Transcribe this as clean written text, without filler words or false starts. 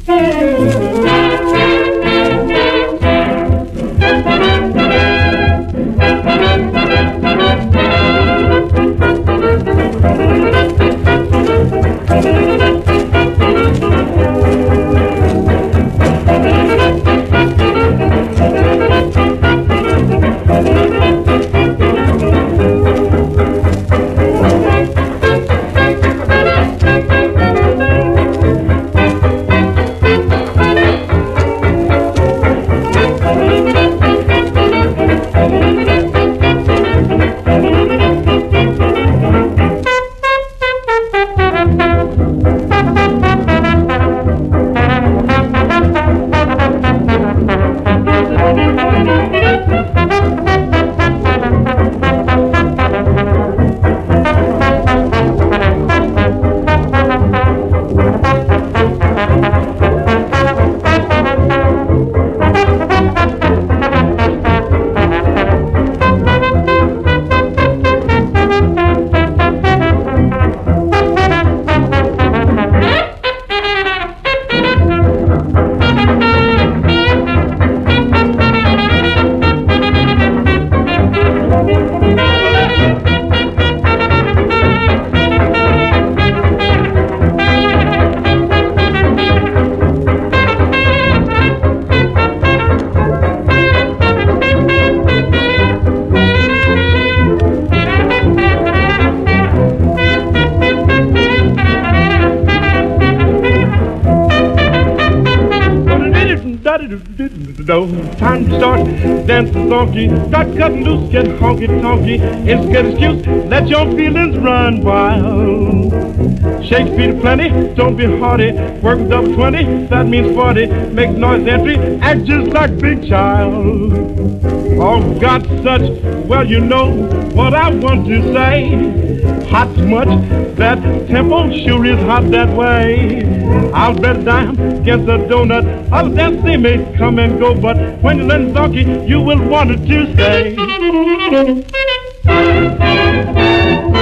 Time to start dancing funky, start cutting loose, get honky-tonky. Instead of excuse, let your feelings run wild. Shakespeare plenty, don't be haughty. Work with double 20, that means 40. Make noise entry, act just like big child. Oh, got such, well, you know what I want to say. Hot much, that tempo sure is hot that way. I'll bet a dime against a donut. Other than they may come and go, but when you learn funky, you will want it to stay.